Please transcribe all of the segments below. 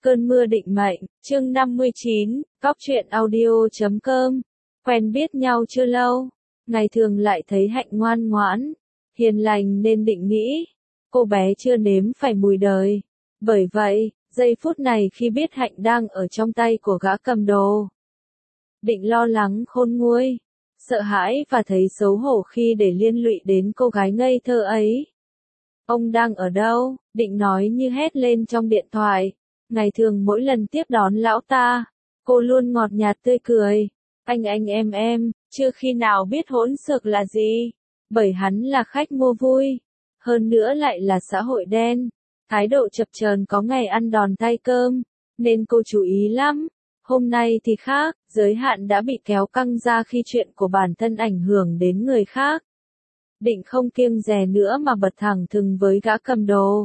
Cơn mưa định mệnh, chương 59, Góc truyện audio.com. Quen biết nhau chưa lâu, ngày thường lại thấy Hạnh ngoan ngoãn, hiền lành nên định nghĩ, cô bé chưa nếm phải mùi đời. Bởi vậy, giây phút này khi biết Hạnh đang ở trong tay của gã cầm đồ, Định lo lắng khôn nguôi, sợ hãi và thấy xấu hổ khi để liên lụy đến cô gái ngây thơ ấy. Ông đang ở đâu? Định nói như hét lên trong điện thoại. Ngày thường mỗi lần tiếp đón lão ta, cô luôn ngọt nhạt tươi cười. Anh em, chưa khi nào biết hỗn xược là gì. Bởi hắn là khách mua vui. Hơn nữa lại là xã hội đen. Thái độ chập chờn có ngày ăn đòn thay cơm. Nên cô chú ý lắm. Hôm nay thì khác, giới hạn đã bị kéo căng ra khi chuyện của bản thân ảnh hưởng đến người khác. Định không kiêng dè nữa mà bật thẳng thừng với gã cầm đồ.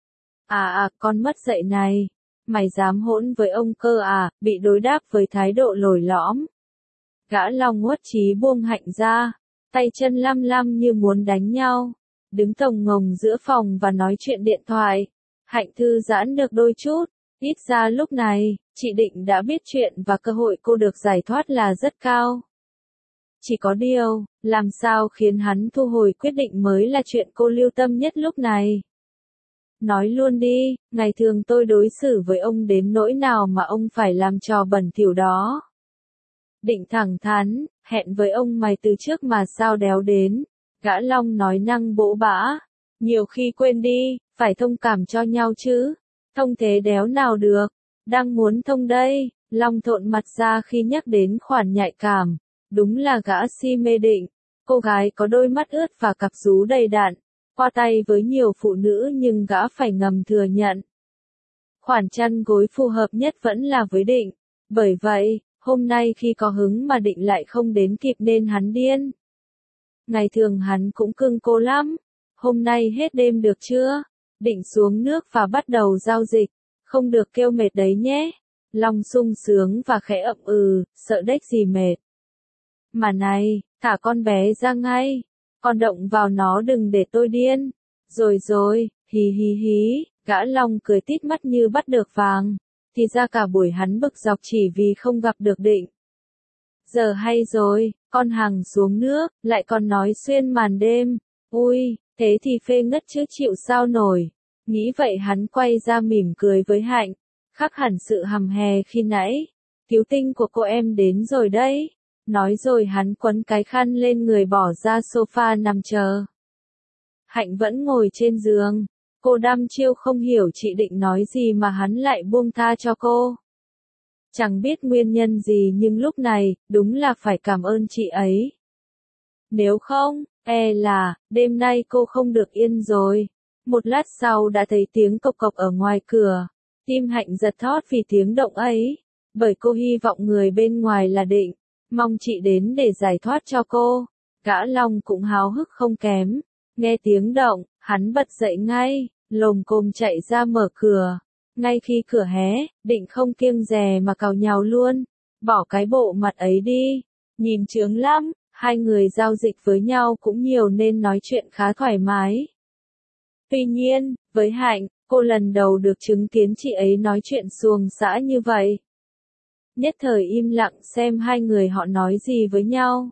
Con mất dạy này. Mày dám hỗn với ông cơ à, bị đối đáp với thái độ lồi lõm. Gã lòng uất chí buông Hạnh ra, tay chân lăm lăm như muốn đánh nhau. Đứng tồng ngồng giữa phòng và nói chuyện điện thoại. Hạnh thư giãn được đôi chút, ít ra lúc này, chị Định đã biết chuyện và cơ hội cô được giải thoát là rất cao. Chỉ có điều, làm sao khiến hắn thu hồi quyết định mới là chuyện cô lưu tâm nhất lúc này. Nói luôn đi, ngày thường tôi đối xử với ông đến nỗi nào mà ông phải làm trò bẩn thỉu đó. Định thẳng thắn, hẹn với ông mày từ trước mà sao đéo đến. Gã Long nói năng bỗ bã. Nhiều khi quên đi, phải thông cảm cho nhau chứ. Thông thế đéo nào được. Đang muốn thông đây. Long thộn mặt ra khi nhắc đến khoản nhạy cảm. Đúng là gã si mê Định. Cô gái có đôi mắt ướt và cặp rú đầy đặn. Qua tay với nhiều phụ nữ nhưng gã phải ngầm thừa nhận. Khoản chăn gối phù hợp nhất vẫn là với Định. Bởi vậy, hôm nay khi có hứng mà Định lại không đến kịp nên hắn điên. Ngày thường hắn cũng cưng cô lắm. Hôm nay hết đêm được chưa? Định xuống nước và bắt đầu giao dịch. Không được kêu mệt đấy nhé. Long sung sướng và khẽ ậm sợ đếch gì mệt. Mà này, thả con bé ra ngay. Con động vào nó đừng để tôi điên. Rồi, hí, gã Long cười tít mắt như bắt được vàng. Thì ra cả buổi hắn bực dọc chỉ vì không gặp được Định. Giờ hay rồi, con hàng xuống nước, lại còn nói xuyên màn đêm. Ui, thế thì phê ngất chứ chịu sao nổi. Nghĩ vậy hắn quay ra mỉm cười với Hạnh. Khác hẳn sự hầm hè khi nãy. Cứu tinh của cô em đến rồi đấy. Nói rồi hắn quấn cái khăn lên người bỏ ra sofa nằm chờ. Hạnh vẫn ngồi trên giường. Cô đăm chiêu không hiểu chị Định nói gì mà hắn lại buông tha cho cô. Chẳng biết nguyên nhân gì nhưng lúc này, đúng là phải cảm ơn chị ấy. Nếu không, là, đêm nay cô không được yên rồi. Một lát sau đã thấy tiếng cộc cộc ở ngoài cửa. Tim Hạnh giật thót vì tiếng động ấy. Bởi cô hy vọng người bên ngoài là Định. Mong chị đến để giải thoát cho cô. Gã Long cũng háo hức không kém. Nghe tiếng động, hắn bật dậy ngay, lồm cồm chạy ra mở cửa. Ngay khi cửa hé, Định không kiêng dè mà cào nhào luôn. Bỏ cái bộ mặt ấy đi. Nhìn chướng lắm, hai người giao dịch với nhau cũng nhiều nên nói chuyện khá thoải mái. Tuy nhiên, với Hạnh, cô lần đầu được chứng kiến chị ấy nói chuyện xuồng xã như vậy. Nhất thời im lặng xem hai người họ nói gì với nhau.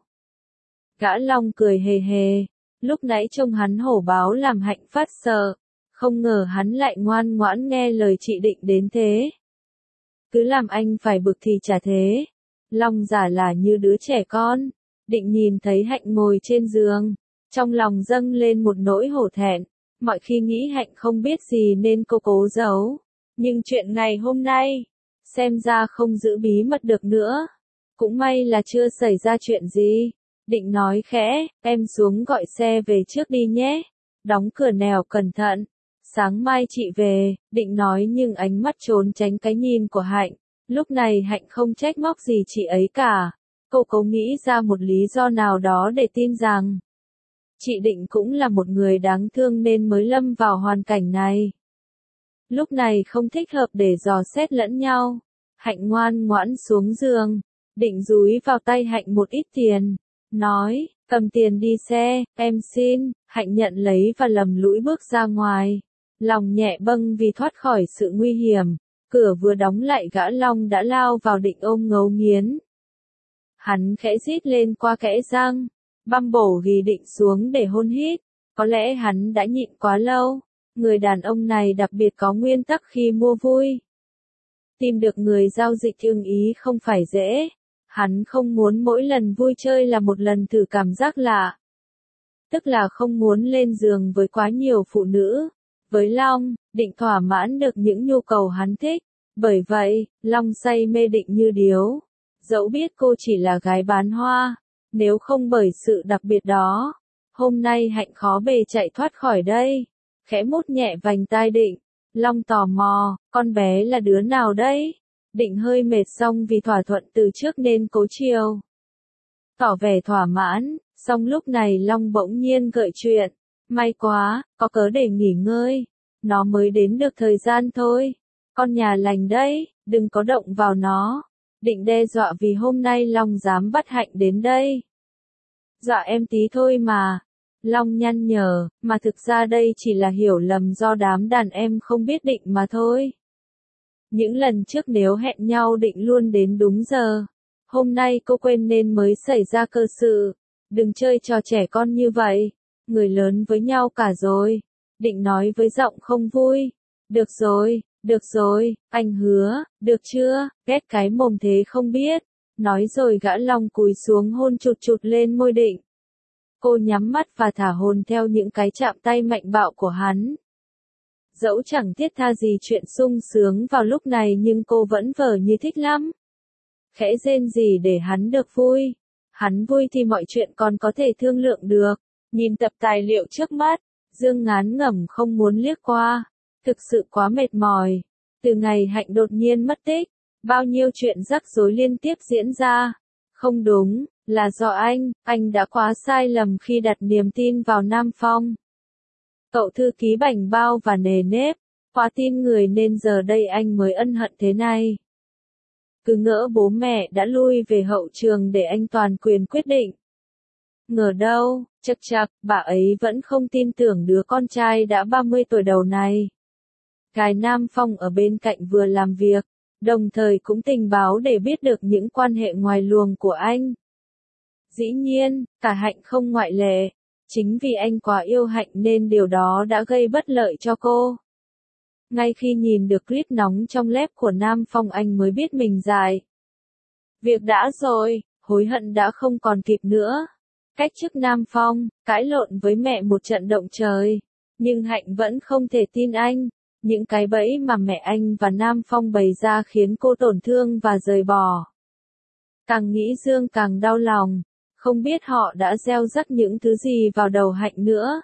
Gã Long cười hề hề. Lúc nãy trông hắn hổ báo làm Hạnh phát sợ. Không ngờ hắn lại ngoan ngoãn nghe lời chị Định đến thế. Cứ làm anh phải bực thì chả thế. Long giả là như đứa trẻ con. Định nhìn thấy Hạnh ngồi trên giường. Trong lòng dâng lên một nỗi hổ thẹn. Mọi khi nghĩ Hạnh không biết gì nên cô cố giấu. Nhưng chuyện ngày hôm nay, xem ra không giữ bí mật được nữa. Cũng may là chưa xảy ra chuyện gì. Định nói khẽ, em xuống gọi xe về trước đi nhé. Đóng cửa nèo cẩn thận. Sáng mai chị về, Định nói nhưng ánh mắt trốn tránh cái nhìn của Hạnh. Lúc này Hạnh không trách móc gì chị ấy cả. Cô cố nghĩ ra một lý do nào đó để tin rằng chị Định cũng là một người đáng thương nên mới lâm vào hoàn cảnh này. Lúc này không thích hợp để dò xét lẫn nhau. Hạnh ngoan ngoãn xuống giường. Định dúi vào tay Hạnh một ít tiền. Nói, cầm tiền đi xe, em xin. Hạnh nhận lấy và lầm lũi bước ra ngoài. Lòng nhẹ bâng vì thoát khỏi sự nguy hiểm. Cửa vừa đóng lại gã Long đã lao vào định ôm ngấu nghiến. Hắn khẽ rít lên qua kẽ răng, Bumblebee định xuống để hôn hít, có lẽ hắn đã nhịn quá lâu, người đàn ông này đặc biệt có nguyên tắc khi mua vui. Tìm được người giao dịch ưng ý không phải dễ, hắn không muốn mỗi lần vui chơi là một lần thử cảm giác lạ. Tức là không muốn lên giường với quá nhiều phụ nữ. Với Long, Định thỏa mãn được những nhu cầu hắn thích, bởi vậy, Long say mê Định như điếu. Dẫu biết cô chỉ là gái bán hoa, nếu không bởi sự đặc biệt đó, hôm nay Hạnh khó bề chạy thoát khỏi đây. Khẽ mút nhẹ vành tai Định, Long tò mò, con bé là đứa nào đấy? Định hơi mệt xong vì thỏa thuận từ trước nên cố chiều. Tỏ vẻ thỏa mãn, xong lúc này Long bỗng nhiên gợi chuyện. May quá, có cớ để nghỉ ngơi. Nó mới đến được thời gian thôi. Con nhà lành đấy, đừng có động vào nó. Định đe dọa vì hôm nay Long dám bắt Hạnh đến đây. Dọa em tí thôi mà. Long nhăn nhở, mà thực ra đây chỉ là hiểu lầm do đám đàn em không biết Định mà thôi. Những lần trước nếu hẹn nhau Định luôn đến đúng giờ. Hôm nay cô quên nên mới xảy ra cơ sự. Đừng chơi trò trẻ con như vậy. Người lớn với nhau cả rồi. Định nói với giọng không vui. Được rồi, anh hứa, được chưa, ghét cái mồm thế không biết. Nói rồi gã Long cúi xuống hôn chụt chụt lên môi Định. Cô nhắm mắt và thả hồn theo những cái chạm tay mạnh bạo của hắn. Dẫu chẳng thiết tha gì chuyện sung sướng vào lúc này nhưng cô vẫn vờ như thích lắm. Khẽ rên rỉ để hắn được vui. Hắn vui thì mọi chuyện còn có thể thương lượng được. Nhìn tập tài liệu trước mắt, Dương ngán ngẩm không muốn liếc qua. Thực sự quá mệt mỏi. Từ ngày Hạnh đột nhiên mất tích, bao nhiêu chuyện rắc rối liên tiếp diễn ra. Không đúng, là do anh đã quá sai lầm khi đặt niềm tin vào Nam Phong. Cậu thư ký bảnh bao và nề nếp, quá tin người nên giờ đây anh mới ân hận thế này. Cứ ngỡ bố mẹ đã lui về hậu trường để anh toàn quyền quyết định. Ngờ đâu, chậc chậc, bà ấy vẫn không tin tưởng đứa con trai đã 30 tuổi đầu này. Gái Nam Phong ở bên cạnh vừa làm việc, đồng thời cũng tình báo để biết được những quan hệ ngoài luồng của anh. Dĩ nhiên, cả Hạnh không ngoại lệ. Chính vì anh quá yêu Hạnh nên điều đó đã gây bất lợi cho cô. Ngay khi nhìn được clip nóng trong lab của Nam Phong anh mới biết mình dại. Việc đã rồi, hối hận đã không còn kịp nữa. Cách chức Nam Phong, cãi lộn với mẹ một trận động trời. Nhưng Hạnh vẫn không thể tin anh. Những cái bẫy mà mẹ anh và Nam Phong bày ra khiến cô tổn thương và rời bỏ. Càng nghĩ Dương càng đau lòng. Không biết họ đã gieo rắc những thứ gì vào đầu Hạnh nữa.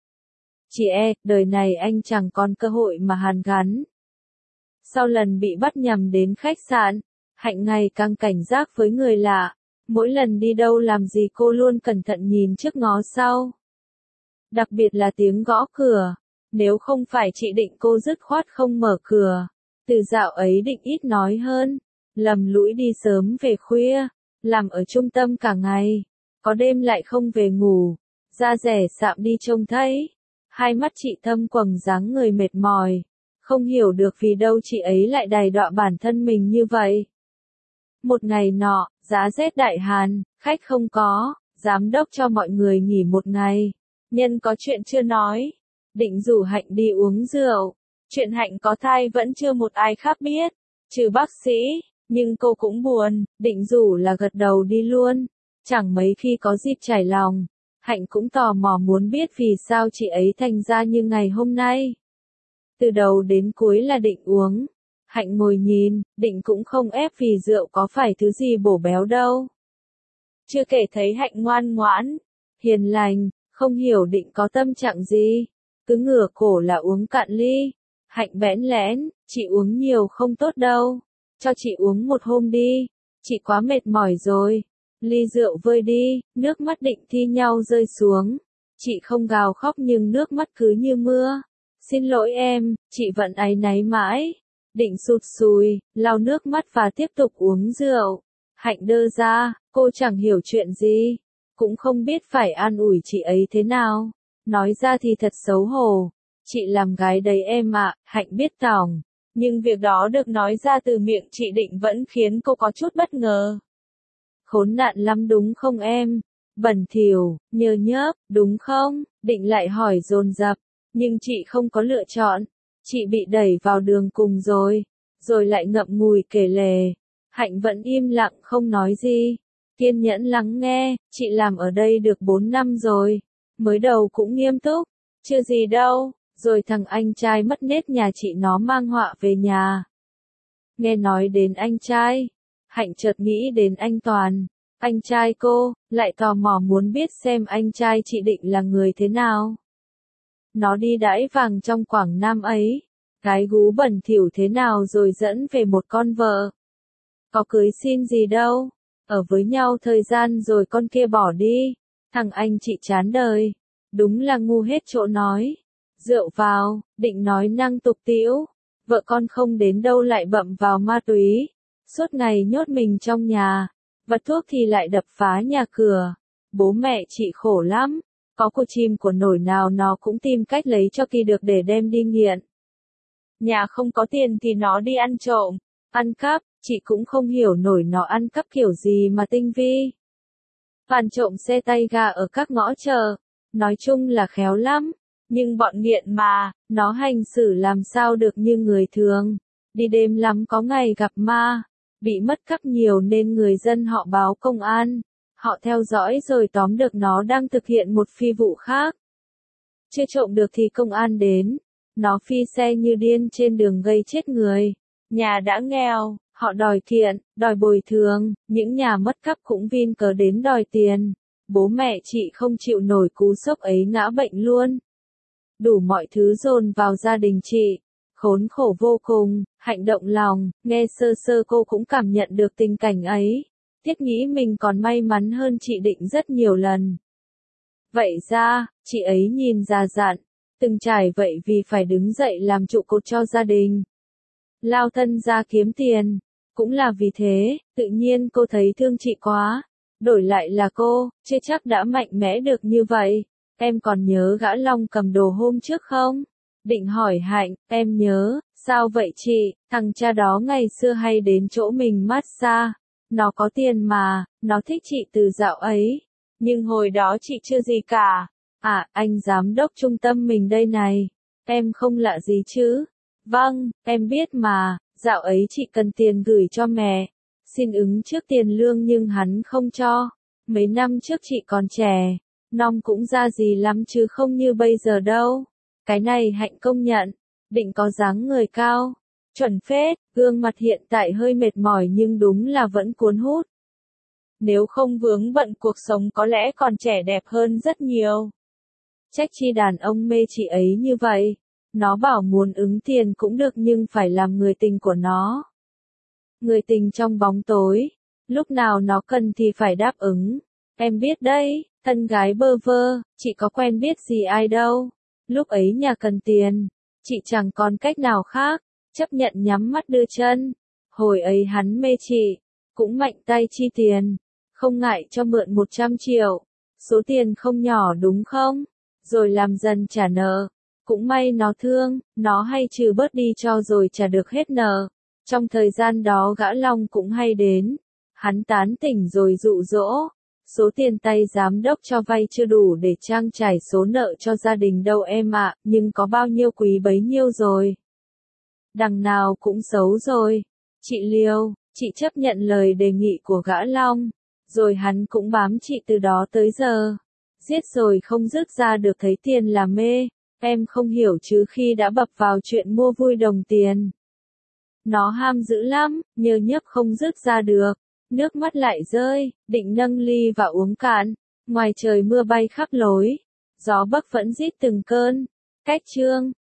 Đời này anh chẳng còn cơ hội mà hàn gắn. Sau lần bị bắt nhầm đến khách sạn, Hạnh ngày càng cảnh giác với người lạ. Mỗi lần đi đâu làm gì cô luôn cẩn thận nhìn trước ngó sau. Đặc biệt là tiếng gõ cửa. Nếu không phải chị Định cô dứt khoát không mở cửa. Từ dạo ấy Định ít nói hơn. Lầm lũi đi sớm về khuya. Làm ở trung tâm cả ngày. Có đêm lại không về ngủ. Da rẻ sạm đi trông thấy. Hai mắt chị thâm quầng dáng người mệt mỏi. Không hiểu được vì đâu chị ấy lại đày đọa bản thân mình như vậy. Một ngày nọ, giá rét đại hàn, khách không có, giám đốc cho mọi người nghỉ một ngày. Nhân có chuyện chưa nói. Định rủ Hạnh đi uống rượu. Chuyện Hạnh có thai vẫn chưa một ai khác biết, trừ bác sĩ, nhưng cô cũng buồn, định rủ là gật đầu đi luôn. Chẳng mấy khi có dịp trải lòng, Hạnh cũng tò mò muốn biết vì sao chị ấy thành ra như ngày hôm nay. Từ đầu đến cuối là Định uống. Hạnh ngồi nhìn, Định cũng không ép vì rượu có phải thứ gì bổ béo đâu. Chưa kể thấy Hạnh ngoan ngoãn, hiền lành, không hiểu Định có tâm trạng gì. Cứ ngửa cổ là uống cạn ly. Hạnh bẽn lẽn, chị uống nhiều không tốt đâu. Cho chị uống một hôm đi. Chị quá mệt mỏi rồi. Ly rượu vơi đi, nước mắt Định thi nhau rơi xuống. Chị không gào khóc nhưng nước mắt cứ như mưa. Xin lỗi em, chị vẫn áy náy mãi. Định sụt sùi, lau nước mắt và tiếp tục uống rượu. Hạnh đơ ra, cô chẳng hiểu chuyện gì. Cũng không biết phải an ủi chị ấy thế nào. Nói ra thì thật xấu hổ. Chị làm gái đấy em ạ, Hạnh biết tỏng. Nhưng việc đó được nói ra từ miệng chị Định vẫn khiến cô có chút bất ngờ. Khốn nạn lắm đúng không em? Bẩn thỉu, nhơ nhớp, đúng không? Định lại hỏi dồn dập, nhưng chị không có lựa chọn. Chị bị đẩy vào đường cùng rồi. Rồi lại ngậm ngùi kể lể. Hạnh vẫn im lặng không nói gì. Kiên nhẫn lắng nghe, chị làm ở đây được 4 năm rồi. Mới đầu cũng nghiêm túc. Chưa gì đâu, rồi thằng anh trai mất nết nhà chị nó mang họa về nhà. Nghe nói đến anh trai, Hạnh chợt nghĩ đến anh Toàn. Anh trai cô, lại tò mò muốn biết xem anh trai chị Định là người thế nào. Nó đi đãi vàng trong Quảng Nam ấy, cái gú bẩn thỉu thế nào rồi dẫn về một con vợ. Có cưới xin gì đâu, ở với nhau thời gian rồi con kia bỏ đi. Thằng anh chị chán đời, đúng là ngu hết chỗ nói. Rượu vào, Định nói năng tục tĩu, vợ con không đến đâu lại bậm vào ma túy, suốt ngày nhốt mình trong nhà, vật thuốc thì lại đập phá nhà cửa. Bố mẹ chị khổ lắm, có cô chim của nổi nào nó cũng tìm cách lấy cho kỳ được để đem đi nghiện. Nhà không có tiền thì nó đi ăn trộm, ăn cắp, chị cũng không hiểu nổi nó ăn cắp kiểu gì mà tinh vi. Toàn trộm xe tay ga ở các ngõ chợ, nói chung là khéo lắm, nhưng bọn nghiện mà, nó hành xử làm sao được như người thường. Đi đêm lắm có ngày gặp ma, bị mất cắp nhiều nên người dân họ báo công an. Họ theo dõi rồi tóm được nó đang thực hiện một phi vụ khác. Chưa trộm được thì công an đến. Nó phi xe như điên trên đường gây chết người. Nhà đã nghèo, họ đòi thiện, đòi bồi thường, những nhà mất cắp cũng vin cớ đến đòi tiền. Bố mẹ chị không chịu nổi cú sốc ấy ngã bệnh luôn. Đủ mọi thứ dồn vào gia đình chị. Khốn khổ vô cùng, Hạnh động lòng, nghe sơ sơ cô cũng cảm nhận được tình cảnh ấy. Thiết nghĩ mình còn may mắn hơn chị Định rất nhiều lần. Vậy ra, chị ấy nhìn già dặn, từng trải vậy vì phải đứng dậy làm trụ cột cho gia đình. Lao thân ra kiếm tiền, cũng là vì thế, tự nhiên cô thấy thương chị quá. Đổi lại là cô, chưa chắc đã mạnh mẽ được như vậy. Em còn nhớ gã Long cầm đồ hôm trước không? Định hỏi Hạnh, em nhớ, sao vậy chị, thằng cha đó ngày xưa hay đến chỗ mình massage. Nó có tiền mà, nó thích chị từ dạo ấy. Nhưng hồi đó chị chưa gì cả. À, anh giám đốc trung tâm mình đây này. Em không lạ gì chứ? Vâng, em biết mà, dạo ấy chị cần tiền gửi cho mẹ. Xin ứng trước tiền lương nhưng hắn không cho. Mấy năm trước chị còn trẻ, nong cũng ra gì lắm chứ không như bây giờ đâu. Cái này Hạnh công nhận. Định có dáng người cao, chuẩn phết, gương mặt hiện tại hơi mệt mỏi nhưng đúng là vẫn cuốn hút. Nếu không vướng bận cuộc sống có lẽ còn trẻ đẹp hơn rất nhiều. Trách chi đàn ông mê chị ấy như vậy. Nó bảo muốn ứng tiền cũng được nhưng phải làm người tình của nó. Người tình trong bóng tối. Lúc nào nó cần thì phải đáp ứng. Em biết đấy, thân gái bơ vơ, chị có quen biết gì ai đâu. Lúc ấy nhà cần tiền, chị chẳng còn cách nào khác, chấp nhận nhắm mắt đưa chân. Hồi ấy hắn mê chị, cũng mạnh tay chi tiền, không ngại cho mượn 100 triệu. Số tiền không nhỏ đúng không? Rồi làm dần trả nợ. Cũng may nó thương, nó hay trừ bớt đi cho rồi trả được hết nợ. Trong thời gian đó gã Long cũng hay đến. Hắn tán tỉnh rồi dụ dỗ. Số tiền tay giám đốc cho vay chưa đủ để trang trải số nợ cho gia đình đâu em ạ, nhưng có bao nhiêu quý bấy nhiêu rồi. Đằng nào cũng xấu rồi. Chị liều, chị chấp nhận lời đề nghị của gã Long. Rồi hắn cũng bám chị từ đó tới giờ. Giết rồi không dứt ra được thấy tiền là mê. Em không hiểu chứ khi đã bập vào chuyện mua vui đồng tiền. Nó ham dữ lắm, nhớ nhấp không dứt ra được. Nước mắt lại rơi, Định nâng ly và uống cạn. Ngoài trời mưa bay khắp lối. Gió bấc vẫn rít từng cơn. Cách chương.